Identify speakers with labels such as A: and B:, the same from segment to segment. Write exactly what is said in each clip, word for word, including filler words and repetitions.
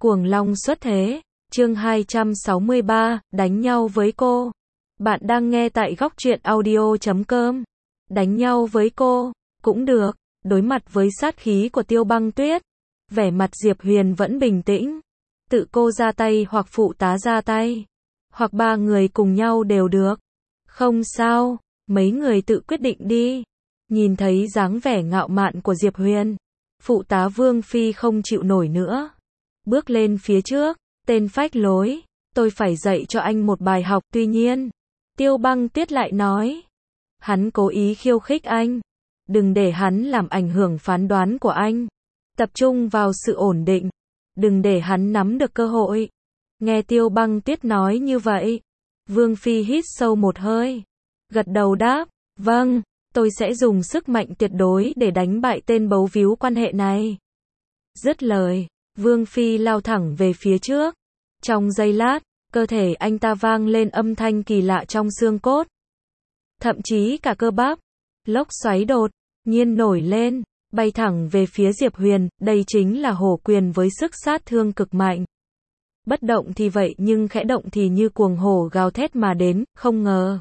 A: Cuồng long xuất thế, chương hai trăm sáu mươi ba, đánh nhau với cô. Bạn đang nghe tại góc truyện audio chấm com. Đánh nhau với cô, cũng được, đối mặt với sát khí của Tiêu Băng Tuyết. Vẻ mặt Diệp Huyền vẫn bình tĩnh. Tự cô ra tay hoặc phụ tá ra tay. Hoặc ba người cùng nhau đều được. Không sao, mấy người tự quyết định đi. Nhìn thấy dáng vẻ ngạo mạn của Diệp Huyền. Phụ tá Vương Phi không chịu nổi nữa. Bước lên phía trước, tên phách lối, tôi phải dạy cho anh một bài học. Tuy nhiên, Tiêu Băng Tuyết lại nói, hắn cố ý khiêu khích anh, đừng để hắn làm ảnh hưởng phán đoán của anh, tập trung vào sự ổn định, đừng để hắn nắm được cơ hội. Nghe Tiêu Băng Tuyết nói như vậy, Vương Phi hít sâu một hơi, gật đầu đáp, vâng, tôi sẽ dùng sức mạnh tuyệt đối để đánh bại tên bấu víu quan hệ này. Dứt lời, Vương Phi lao thẳng về phía trước. Trong giây lát, cơ thể anh ta vang lên âm thanh kỳ lạ trong xương cốt. Thậm chí cả cơ bắp. Lốc xoáy đột nhiên nổi lên, bay thẳng về phía Diệp Huyền. Đây chính là hổ quyền với sức sát thương cực mạnh. Bất động thì vậy nhưng khẽ động thì như cuồng hổ gào thét mà đến, không ngờ.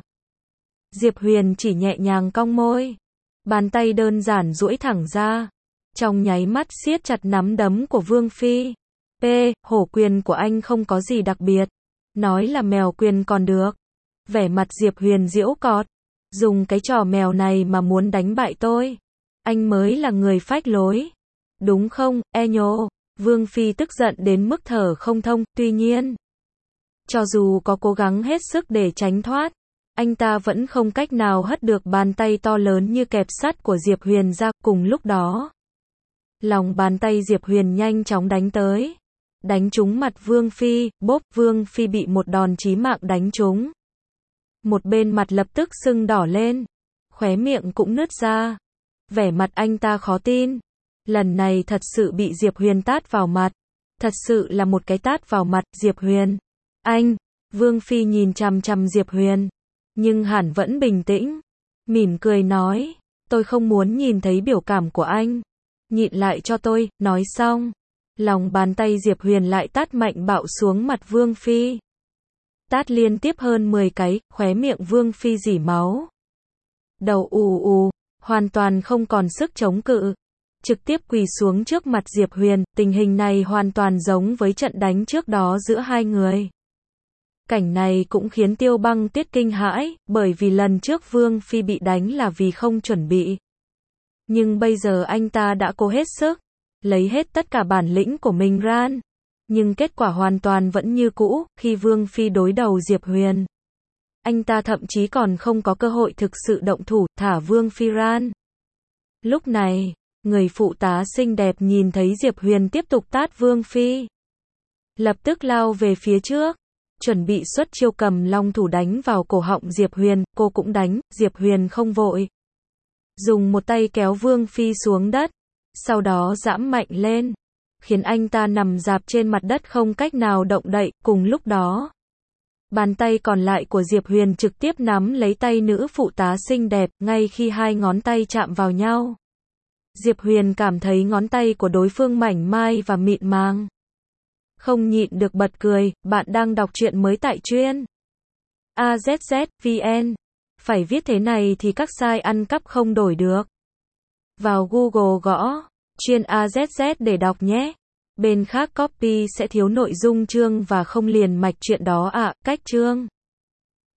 A: Diệp Huyền chỉ nhẹ nhàng cong môi. Bàn tay đơn giản duỗi thẳng ra. Trong nháy mắt siết chặt nắm đấm của Vương Phi. P, hổ quyền của anh không có gì đặc biệt. Nói là mèo quyền còn được. Vẻ mặt Diệp Huyền giễu cợt. Dùng cái trò mèo này mà muốn đánh bại tôi. Anh mới là người phách lối. Đúng không, e nhô. Vương Phi tức giận đến mức thở không thông. Tuy nhiên, cho dù có cố gắng hết sức để tránh thoát, anh ta vẫn không cách nào hất được bàn tay to lớn như kẹp sắt của Diệp Huyền ra. Cùng lúc đó, lòng bàn tay Diệp Huyền nhanh chóng đánh tới. Đánh trúng mặt Vương Phi, bốp, Vương Phi bị một đòn chí mạng đánh trúng. Một bên mặt lập tức sưng đỏ lên, khóe miệng cũng nứt ra. Vẻ mặt anh ta khó tin. Lần này thật sự bị Diệp Huyền tát vào mặt. Thật sự là một cái tát vào mặt. Diệp Huyền. Anh. Vương Phi nhìn chằm chằm Diệp Huyền. Nhưng hẳn vẫn bình tĩnh. Mỉm cười nói. Tôi không muốn nhìn thấy biểu cảm của anh. Nhịn lại cho tôi. Nói xong. Lòng bàn tay Diệp Huyền lại tát mạnh bạo xuống mặt Vương Phi. Tát liên tiếp hơn mười cái, khóe miệng Vương Phi rỉ máu. Đầu ù ù, hoàn toàn không còn sức chống cự. Trực tiếp quỳ xuống trước mặt Diệp Huyền, tình hình này hoàn toàn giống với trận đánh trước đó giữa hai người. Cảnh này cũng khiến Tiêu Băng Tuyết kinh hãi, bởi vì lần trước Vương Phi bị đánh là vì không chuẩn bị. Nhưng bây giờ anh ta đã cố hết sức, lấy hết tất cả bản lĩnh của mình ra. Nhưng kết quả hoàn toàn vẫn như cũ, khi Vương Phi đối đầu Diệp Huyền. Anh ta thậm chí còn không có cơ hội thực sự động thủ, thả Vương Phi ra. Lúc này, người phụ tá xinh đẹp nhìn thấy Diệp Huyền tiếp tục tát Vương Phi. Lập tức lao về phía trước, chuẩn bị xuất chiêu cầm long thủ đánh vào cổ họng Diệp Huyền, cô cũng đánh, Diệp Huyền không vội. Dùng một tay kéo Vương Phi xuống đất, sau đó giẫm mạnh lên, khiến anh ta nằm rạp trên mặt đất không cách nào động đậy. Cùng lúc đó, bàn tay còn lại của Diệp Huyền trực tiếp nắm lấy tay nữ phụ tá xinh đẹp, ngay khi hai ngón tay chạm vào nhau. Diệp Huyền cảm thấy ngón tay của đối phương mảnh mai và mịn màng. Không nhịn được bật cười. Bạn đang đọc truyện mới tại truyện a zét zét chấm vn. Phải viết thế này thì các site ăn cắp không đổi được. Vào Google gõ truyện a zét zét để đọc nhé. Bên khác copy sẽ thiếu nội dung chương và không liền mạch truyện đó ạ. À, cách chương